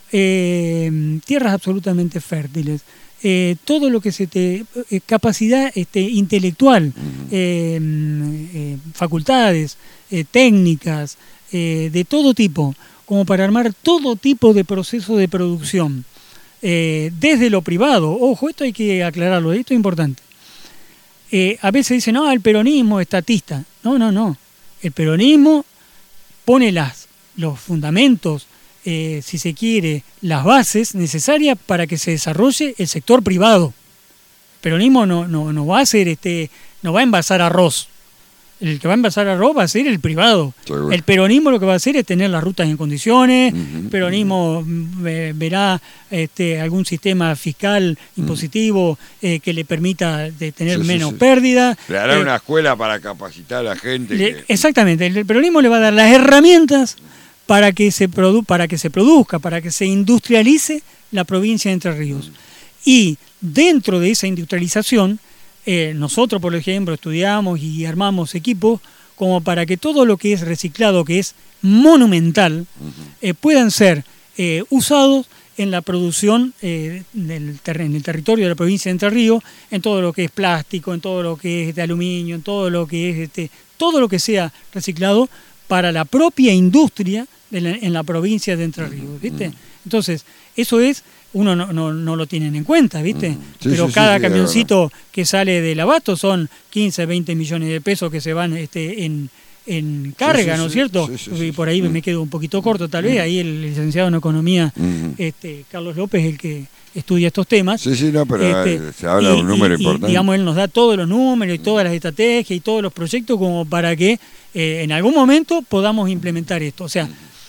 eh, tierras absolutamente fértiles, eh, todo lo que se te eh, capacidad este, intelectual, uh-huh. eh, eh, facultades, eh, técnicas, eh, de todo tipo, como para armar todo tipo de proceso de producción. Eh, desde lo privado, ojo, esto hay que aclararlo, esto es importante. Eh, a veces dicen, no, el peronismo es estatista. No, no, no. El peronismo pone las, los fundamentos, eh, si se quiere, las bases necesarias para que se desarrolle el sector privado. El peronismo no, no, no va a hacer este, no va a envasar arroz. El que va a envasar arroz va a ser el privado. Seguro. El peronismo lo que va a hacer es tener las rutas en condiciones. Uh-huh, el peronismo uh-huh. eh, verá este, algún sistema fiscal impositivo uh-huh. eh, que le permita de tener sí, menos sí, sí. pérdida. Le hará eh, una escuela para capacitar a la gente. Le, que... Exactamente. El peronismo le va a dar las herramientas para que se produ- para que se produzca, para que se industrialice la provincia de Entre Ríos. Uh-huh. Y dentro de esa industrialización, Eh, nosotros, por ejemplo, estudiamos y armamos equipos como para que todo lo que es reciclado, que es monumental, uh-huh. eh, puedan ser eh, usados en la producción eh, del ter- en el territorio de la provincia de Entre Ríos, en todo lo que es plástico, en todo lo que es de aluminio, en todo lo que es este, todo lo que sea reciclado para la propia industria de la, en la provincia de Entre Ríos, ¿viste? Uh-huh. Entonces, eso es uno no, no, no lo tienen en cuenta, ¿viste? Mm. Sí, Pero sí, cada sí, camioncito que sale del abasto son quince, veinte millones de pesos que se van este, en, en carga, sí, sí, ¿no es cierto? Sí, sí, sí, y por ahí mm. me quedo un poquito corto, tal vez. Mm. Ahí el licenciado en Economía, mm. este, Carlos López, el que estudia estos temas. Sí, sí, no, pero este, se habla y, de un número y, importante. Y, digamos, él nos da todos los números y todas las estrategias y todos los proyectos como para que eh, en algún momento podamos implementar esto. O sea,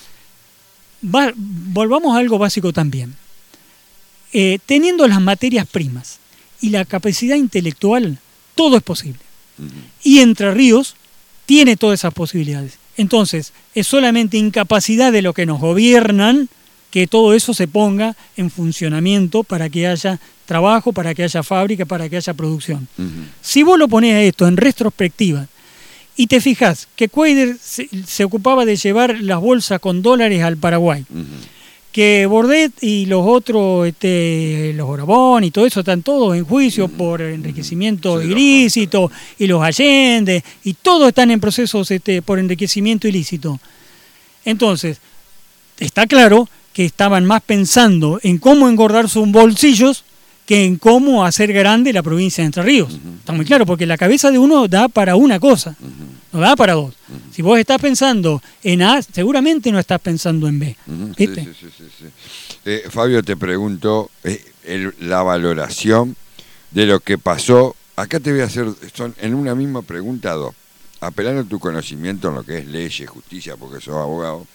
va, volvamos a algo básico también. Eh, teniendo las materias primas y la capacidad intelectual, todo es posible. Uh-huh. Y Entre Ríos tiene todas esas posibilidades. Entonces, es solamente incapacidad de los que nos gobiernan que todo eso se ponga en funcionamiento para que haya trabajo, para que haya fábrica, para que haya producción. Uh-huh. Si vos lo ponés a esto en retrospectiva y te fijás que Cuader se, se ocupaba de llevar las bolsas con dólares al Paraguay, uh-huh. que Bordet y los otros, este, los Orabón y todo eso están todos en juicio mm, por enriquecimiento sí, ilícito, y los Allende, y todos están en procesos este, por enriquecimiento ilícito. Entonces, está claro que estaban más pensando en cómo engordar sus bolsillos que en cómo hacer grande la provincia de Entre Ríos. Uh-huh. Está muy claro, porque la cabeza de uno da para una cosa, uh-huh. no da para dos. Uh-huh. Si vos estás pensando en A, seguramente no estás pensando en B. Uh-huh. ¿Viste? Sí, sí, sí, sí. Eh, Fabio, te pregunto eh, el, la valoración de lo que pasó. Acá te voy a hacer, son en una misma pregunta dos. Apelando a tu conocimiento en lo que es leyes, justicia, porque sos abogado,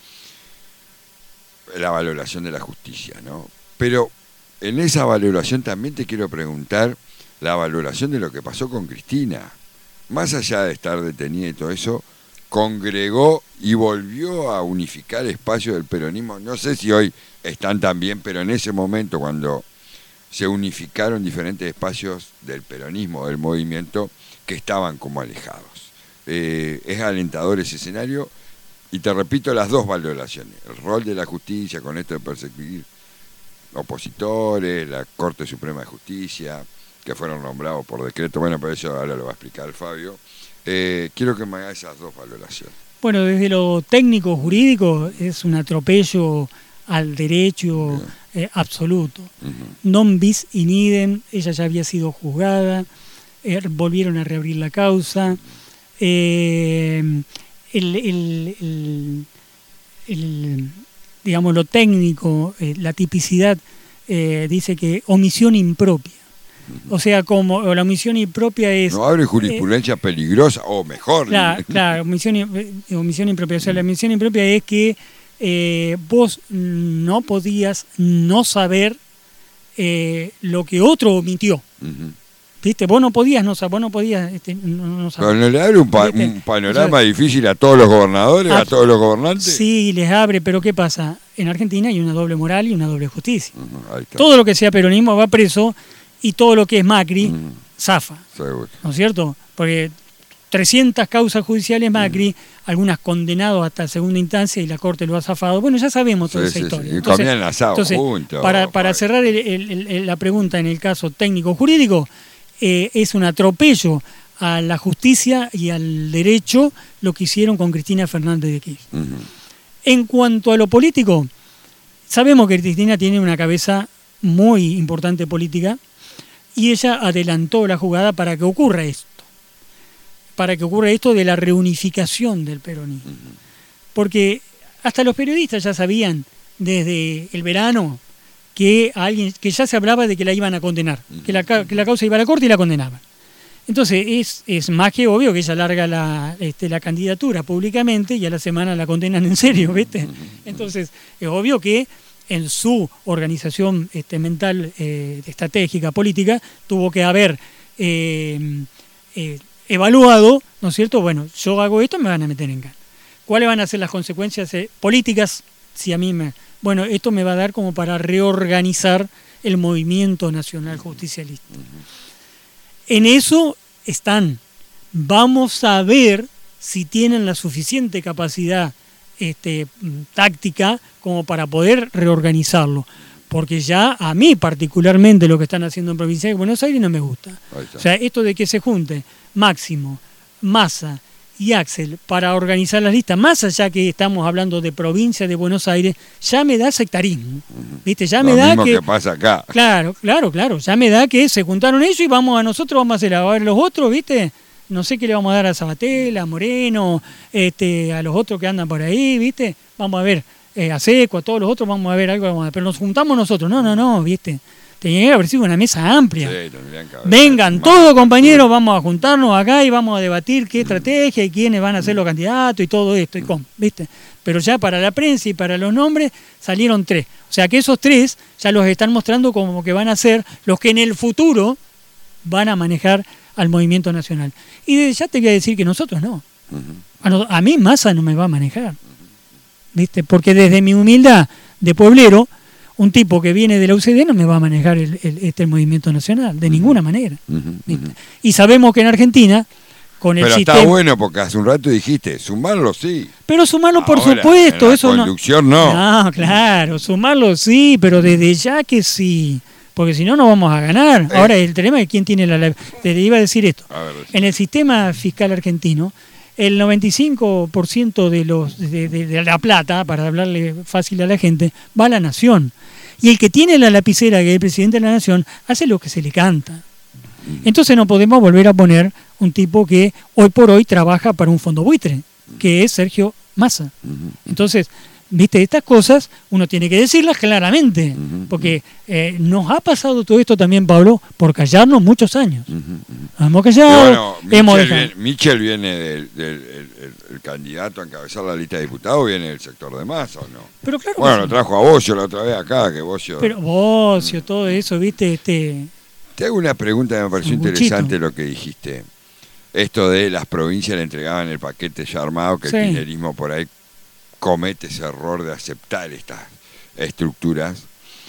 la valoración de la justicia, ¿no? Pero en esa valoración también te quiero preguntar la valoración de lo que pasó con Cristina. Más allá de estar detenida y todo eso, congregó y volvió a unificar espacios del peronismo. No sé si hoy están tan bien, pero en ese momento cuando se unificaron diferentes espacios del peronismo, del movimiento, que estaban como alejados. Eh, es alentador ese escenario y te repito las dos valoraciones. El rol de la justicia con esto de perseguir opositores, la Corte Suprema de Justicia, que fueron nombrados por decreto. Bueno, pero eso ahora lo va a explicar Fabio. Eh, quiero que me haga esas dos valoraciones. Bueno, desde lo técnico jurídico es un atropello al derecho eh, absoluto. Uh-huh. Non bis in idem, ella ya había sido juzgada, eh, volvieron a reabrir la causa. Eh, el, el, el, el digamos, lo técnico, eh, la tipicidad, eh, dice que omisión impropia. O sea, como o la omisión impropia es... No abre jurisprudencia eh, peligrosa, o mejor. Claro, claro, omisión, omisión impropia. O sea, la omisión impropia es que eh, vos no podías no saber eh, lo que otro omitió. Uh-huh. ¿Viste? Vos no podías no, vos no podías este, no, no saber. Pero no le abre un, pa- un panorama o sea, difícil a todos los gobernadores, a, a todos los gobernantes. Sí, les abre, pero ¿qué pasa? En Argentina hay una doble moral y una doble justicia. Uh-huh, todo lo que sea peronismo va preso y todo lo que es Macri uh-huh. zafa. Seguro. ¿No es cierto? Porque trescientas causas judiciales Macri, uh-huh. algunas condenados hasta segunda instancia y la Corte lo ha zafado. Bueno, ya sabemos toda sí, esa sí, historia. Sí. Y comían asado entonces, juntos. Para, para cerrar el, el, el, la pregunta en el caso técnico-jurídico, Eh, es un atropello a la justicia y al derecho lo que hicieron con Cristina Fernández de Kirchner. Uh-huh. En cuanto a lo político, sabemos que Cristina tiene una cabeza muy importante política y ella adelantó la jugada para que ocurra esto, para que ocurra esto de la reunificación del peronismo. Uh-huh. Porque hasta los periodistas ya sabían desde el verano que alguien que ya se hablaba de que la iban a condenar, que la, que la causa iba a la corte y la condenaban. Entonces es, es más que obvio que ella larga la, este, la candidatura públicamente y a la semana la condenan en serio, ¿viste? Entonces es obvio que en su organización este, mental, eh, estratégica, política, tuvo que haber eh, eh, evaluado, ¿no es cierto? Bueno, yo hago esto, me van a meter en cana. ¿Cuáles van a ser las consecuencias eh, políticas si a mí me... Bueno, esto me va a dar como para reorganizar el movimiento nacional justicialista. Uh-huh. En eso están. Vamos a ver si tienen la suficiente capacidad este, táctica como para poder reorganizarlo. Porque ya a mí particularmente lo que están haciendo en Provincia de Buenos Aires no me gusta. O sea, esto de que se junte Máximo, Massa y Axel para organizar las listas, más allá que estamos hablando de provincia de Buenos Aires, ya me da sectarismo, ¿viste? Ya Lo me da mismo que, que pasa acá. Claro, claro, claro, ya me da que se juntaron ellos y vamos a nosotros, vamos a hacer a ver los otros, ¿viste? No sé qué le vamos a dar a Sabatella, a Moreno, este, a los otros que andan por ahí, ¿viste? Vamos a ver, eh, a Seco, a todos los otros, vamos a ver algo, vamos a ver, pero nos juntamos nosotros, no, no, no, ¿viste? Tenía que haber sido una mesa amplia. Sí, vengan todos, compañeros, vamos a juntarnos acá y vamos a debatir qué estrategia y quiénes van a ser los candidatos y todo esto y cómo, ¿viste? Pero ya para la prensa y para los nombres salieron tres. O sea que esos tres ya los están mostrando como que van a ser los que en el futuro van a manejar al movimiento nacional. Y desde ya te voy a decir que nosotros no. A, no, a mí Massa no me va a manejar, ¿viste? Porque desde mi humildad de pueblero, un tipo que viene de la U C D no me va a manejar el, el, este movimiento nacional, de uh-huh. ninguna manera. Uh-huh, uh-huh. Y sabemos que en Argentina, con el Pero sistema... está bueno, porque hace un rato dijiste, sumarlo sí. Pero sumarlo por Ahora, supuesto. En la eso conducción no. no. No, claro, sumarlo sí, pero desde ya que sí. Porque si no, no vamos a ganar. Eh. Ahora, el tema es quién tiene la... Te iba a decir esto. A ver, en el sistema fiscal argentino, el noventa y cinco por ciento de, los, de, de, de la plata, para hablarle fácil a la gente, va a la nación. Y el que tiene la lapicera, que es el presidente de la nación, hace lo que se le canta. Entonces no podemos volver a poner un tipo que hoy por hoy trabaja para un fondo buitre, que es Sergio Massa. Entonces, viste, estas cosas uno tiene que decirlas claramente, porque eh, nos ha pasado todo esto también, Pablo, por callarnos muchos años. Nos hemos callado, bueno, hemos Michel dejado. Viene, Michel viene del, del el, el, el candidato a encabezar la lista de diputados, viene del sector de Massa, ¿o no? Pero claro bueno, sí. Lo trajo a Bocio la otra vez acá, que Bocio... Pero Bocio, todo eso, viste, este... Te hago una pregunta que me pareció interesante lo que dijiste. Esto de las provincias le entregaban el paquete ya armado, que sí. El kirchnerismo por ahí comete ese error de aceptar estas estructuras.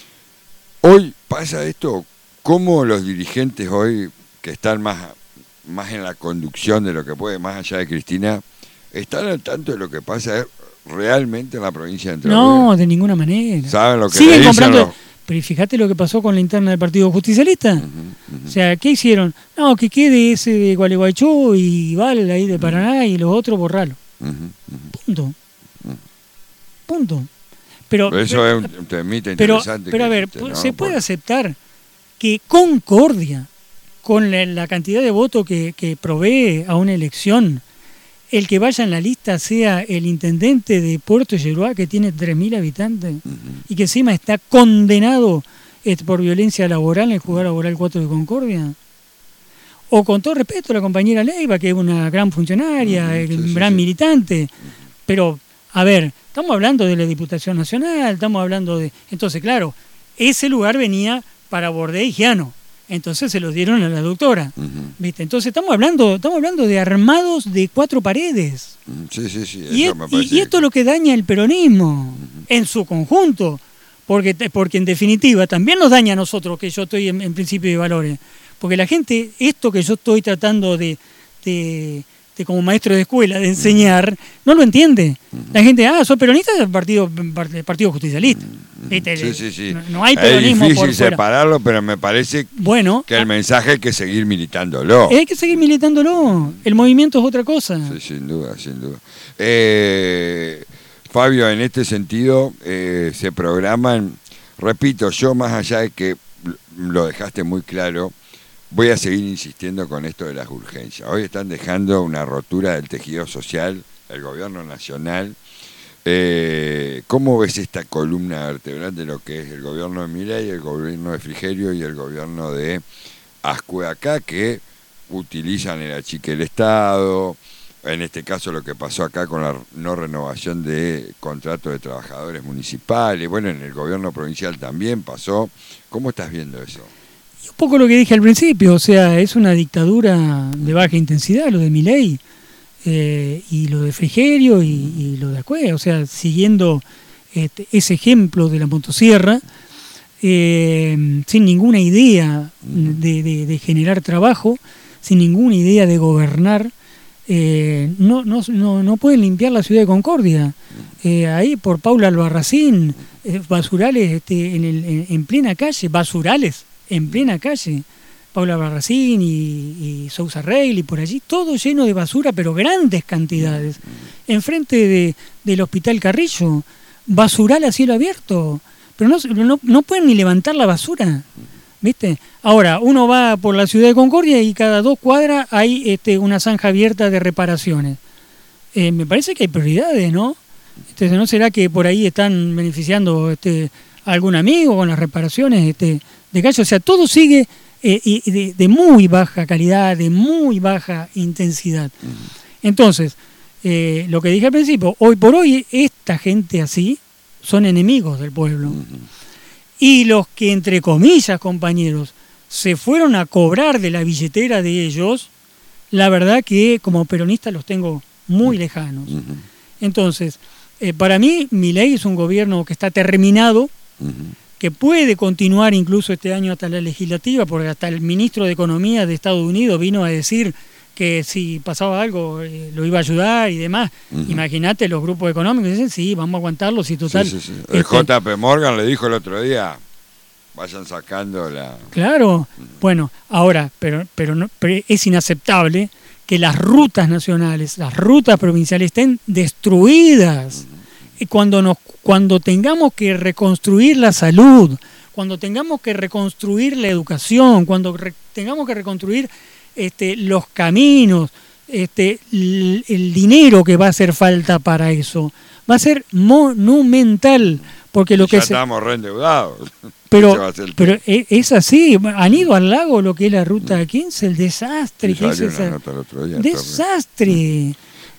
Hoy pasa esto, ¿cómo los dirigentes hoy, que están más, más en la conducción de lo que puede, más allá de Cristina, están al tanto de lo que pasa realmente en la provincia de Entre Ríos? No, de ninguna manera. ¿Saben lo que siguen le dicen comprando? los... Pero fíjate lo que pasó con la interna del Partido Justicialista. Uh-huh, uh-huh. O sea, ¿qué hicieron? No, que quede ese de Gualeguaychú y Val ahí de Paraná y los otros borralo. Uh-huh, uh-huh. Punto. Uh-huh. Punto. Pero, pero eso pero, es un temita pero, interesante. Pero a ver, existe, ¿no? se puede Por... aceptar que Concordia, con la, la cantidad de votos que, que provee a una elección, el que vaya en la lista sea el intendente de Puerto Yeruá, que tiene tres mil habitantes, uh-huh. y que encima está condenado eh, por violencia laboral en el juzgado laboral cuatro de Concordia? O con todo respeto a la compañera Leiva, que es una gran funcionaria, uh-huh. sí, un sí, gran sí. militante, uh-huh. pero, a ver, estamos hablando de la Diputación Nacional, estamos hablando de... Entonces, claro, ese lugar venía para Bordé y Giano. Entonces se los dieron a la doctora. Uh-huh. ¿Viste? Entonces estamos hablando, estamos hablando de armados de cuatro paredes. Sí, sí, sí. Y, eso es, me parece... y esto es lo que daña el peronismo, uh-huh. en su conjunto. Porque, porque en definitiva también nos daña a nosotros, que yo estoy en, en principio de valores. Porque la gente, esto que yo estoy tratando de, de, de como maestro de escuela, de enseñar, no lo entiende. La gente, ah, sos peronista del partido, partido justicialista. ¿Viste? Sí, sí, sí. No, no hay peronismo es difícil por fuera. separarlo, pero me parece bueno, que el mensaje hay que seguir militándolo. Hay que seguir militándolo. El movimiento es otra cosa. Sí, sin duda, sin duda. Eh, Fabio, en este sentido, eh, se programan, repito, yo más allá de que lo dejaste muy claro, voy a seguir insistiendo con esto de las urgencias. Hoy están dejando una rotura del tejido social, el gobierno nacional. Eh, ¿Cómo ves esta columna vertebral de lo que es el gobierno de Milei, el gobierno de Frigerio y el gobierno de Azcue acá, que utilizan el achique del Estado? En este caso lo que pasó acá con la no renovación de contratos de trabajadores municipales, bueno, en el gobierno provincial también pasó. ¿Cómo estás viendo eso? Un poco lo que dije al principio, o sea, es una dictadura de baja intensidad lo de Milei. Eh, y lo de Frigerio y, y lo de Azcue, o sea, siguiendo este, ese ejemplo de la motosierra, eh, sin ninguna idea de, de, de generar trabajo, sin ninguna idea de gobernar, eh, no, no, no, no pueden limpiar la ciudad de Concordia. Eh, ahí por Paula Albarracín, eh, basurales este, en, el, en, en plena calle, basurales en plena calle. Paula Barracín y, y Sousa Reilly, por allí, todo lleno de basura, pero grandes cantidades. Enfrente de, del Hospital Carrillo, basural a cielo abierto, pero no, no, no pueden ni levantar la basura, ¿viste? Ahora, uno va por la ciudad de Concordia y cada dos cuadras hay este, una zanja abierta de reparaciones. Eh, me parece que hay prioridades, ¿no? Entonces, ¿no será que por ahí están beneficiando este, a algún amigo con las reparaciones este, de calle? O sea, todo sigue... Eh, y de, de muy baja calidad, de muy baja intensidad. Uh-huh. Entonces, eh, lo que dije al principio, hoy por hoy esta gente así son enemigos del pueblo. Uh-huh. Y los que, entre comillas, compañeros, se fueron a cobrar de la billetera de ellos, la verdad que como peronista los tengo muy lejanos. Uh-huh. Entonces, eh, para mí, Milei es un gobierno que está terminado, uh-huh. que puede continuar incluso este año hasta la legislativa, porque hasta el ministro de Economía de Estados Unidos vino a decir que si pasaba algo eh, lo iba a ayudar y demás. Uh-huh. Imagínate, los grupos económicos dicen, sí, vamos a aguantarlo, si total... Sí, sí, sí. El este, J P Morgan le dijo el otro día, vayan sacando la... Claro, uh-huh. bueno, ahora, pero, pero, no, pero es inaceptable que las rutas nacionales, las rutas provinciales estén destruidas. Uh-huh. Cuando, nos, cuando tengamos que reconstruir la salud, cuando tengamos que reconstruir la educación, cuando re, tengamos que reconstruir este, los caminos, este, el, el dinero que va a hacer falta para eso, va a ser monumental. Porque lo ya que estamos se... reendeudados. Pero, pero es así, han ido al lago lo que es la ruta quince, el desastre. Sí, que es esa... día, desastre.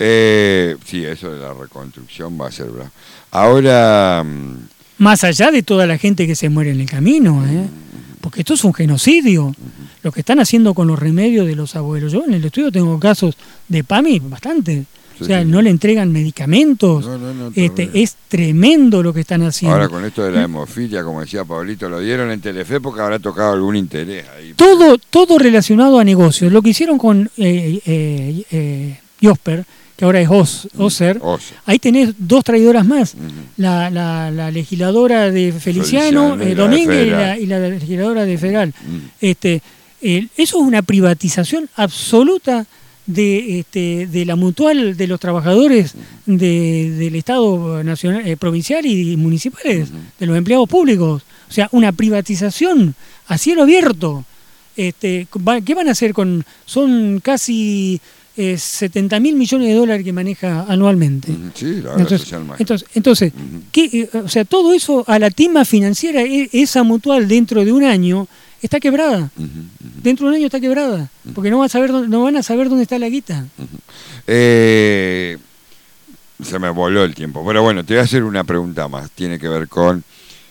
Eh, sí, eso de la reconstrucción va a ser bravo. Ahora... Más allá de toda la gente que se muere en el camino, ¿eh? Porque esto es un genocidio. Lo que están haciendo con los remedios de los abuelos. Yo en el estudio tengo casos de PAMI bastante. O sea, no le entregan medicamentos. No, no, no, este, es tremendo lo que están haciendo. Ahora con esto de la hemofilia, como decía Pablito, lo dieron en Telefe porque habrá tocado algún interés ahí. Todo, todo relacionado a negocios. Lo que hicieron con eh, eh, eh, Josper, que ahora es Os, Oser, Oser, ahí tenés dos traidoras más. Uh-huh. La, la, la legisladora de Feliciano, Feliciano eh, Domínguez y la, y la legisladora de Federal. Uh-huh. Este, eh, eso es una privatización absoluta de este de la mutual de los trabajadores de, del Estado nacional, eh, provincial y municipales, uh-huh. de los empleados públicos. O sea, una privatización a cielo abierto. Este, ¿qué van a hacer con...? Son casi eh, setenta mil millones de dólares que maneja anualmente. Sí, la verdad entonces, social más. entonces, entonces uh-huh. ¿qué, o sea, todo eso a la tima financiera, esa mutual dentro de un año está quebrada. Uh-huh, uh-huh. Dentro de un año está quebrada, uh-huh. porque no van a saber, no van a saber dónde está la guita. Uh-huh. Eh, se me voló el tiempo, pero bueno, te voy a hacer una pregunta más. Tiene que ver con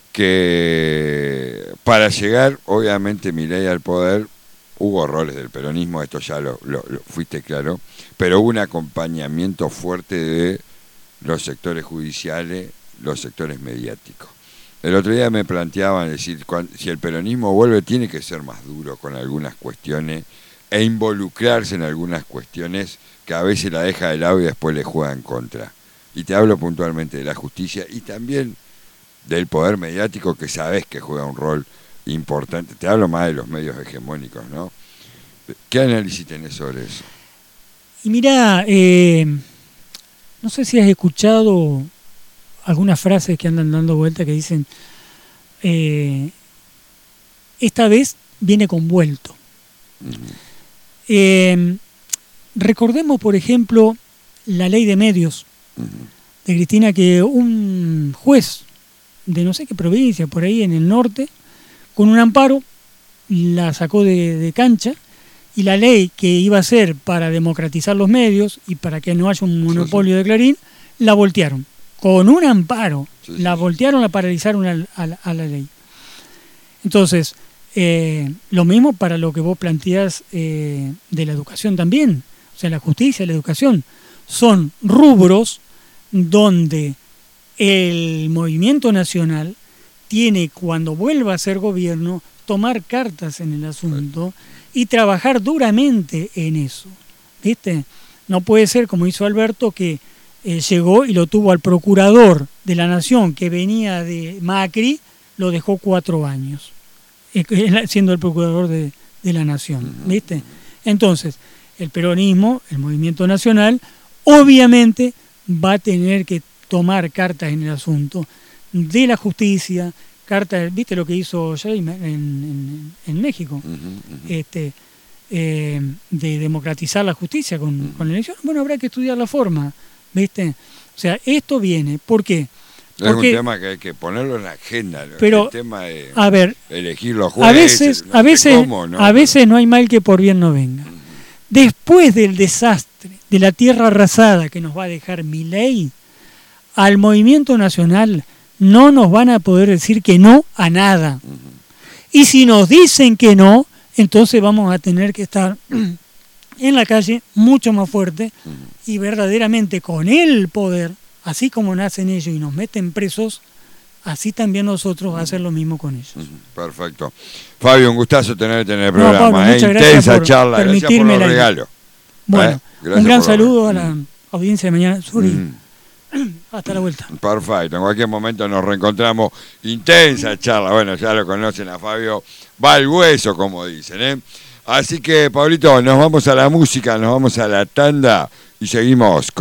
que para llegar, obviamente, Milei al poder, hubo errores del peronismo, esto ya lo, lo, lo fuiste claro, pero hubo un acompañamiento fuerte de los sectores judiciales, los sectores mediáticos. El otro día me planteaban decir, cuando, si el peronismo vuelve, tiene que ser más duro con algunas cuestiones e involucrarse en algunas cuestiones que a veces la deja de lado y después le juega en contra. Y te hablo puntualmente de la justicia y también del poder mediático, que sabes que juega un rol importante. Te hablo más de los medios hegemónicos, ¿no? ¿Qué análisis tenés sobre eso? Y mirá, eh, no sé si has escuchado algunas frases que andan dando vuelta que dicen eh, esta vez viene con vuelto. Uh-huh. Eh, recordemos, por ejemplo, la ley de medios uh-huh. de Cristina, que un juez de no sé qué provincia, por ahí en el norte, con un amparo, la sacó de, de cancha, y la ley que iba a ser para democratizar los medios y para que no haya un monopolio sí, sí. de Clarín, la voltearon. Con un amparo, sí, sí. la voltearon, la paralizaron a, a, a la ley. Entonces, eh, lo mismo para lo que vos planteás eh, de la educación también. O sea, la justicia y la educación son rubros donde el movimiento nacional tiene, cuando vuelva a ser gobierno, tomar cartas en el asunto y trabajar duramente en eso. ¿Viste? No puede ser como hizo Alberto, que eh, llegó y lo tuvo al procurador de la Nación, que venía de Macri, lo dejó cuatro años, eh, siendo el procurador de, de la Nación. ¿Viste? Entonces, el peronismo, el movimiento nacional, obviamente va a tener que tomar cartas en el asunto de la justicia, cartas, ¿viste lo que hizo Jaime en, en, en México? Uh-huh, uh-huh. Este, eh, de democratizar la justicia con, uh-huh. con la elección. Bueno, habrá que estudiar la forma, ¿viste? O sea, esto viene, ¿por qué? Porque, es un tema que hay que ponerlo en la agenda, pero, el tema de a ver, elegir los jueces. A veces, no a veces, cómo, ¿no? a veces no hay mal que por bien no venga. Uh-huh. Después del desastre, de la tierra arrasada que nos va a dejar Milei, al movimiento nacional no nos van a poder decir que no a nada. Uh-huh. Y si nos dicen que no, entonces vamos a tener que estar en la calle mucho más fuerte uh-huh. y verdaderamente con el poder, así como nacen ellos y nos meten presos, así también nosotros uh-huh. hacer lo mismo con ellos. Uh-huh. Perfecto. Fabio, un gustazo tenerte en el programa. No, Pablo, ¿eh? muchas Intensa por charla, gracias por los regalos. Bueno, ¿eh? un gran saludo a la audiencia de Mañana Sur y uh-huh. hasta la vuelta. Perfecto, en cualquier momento nos reencontramos. Intensa charla, bueno, ya lo conocen a Fabio, va al hueso, como dicen, ¿eh? Así que, Pablito, nos vamos a la música, nos vamos a la tanda y seguimos con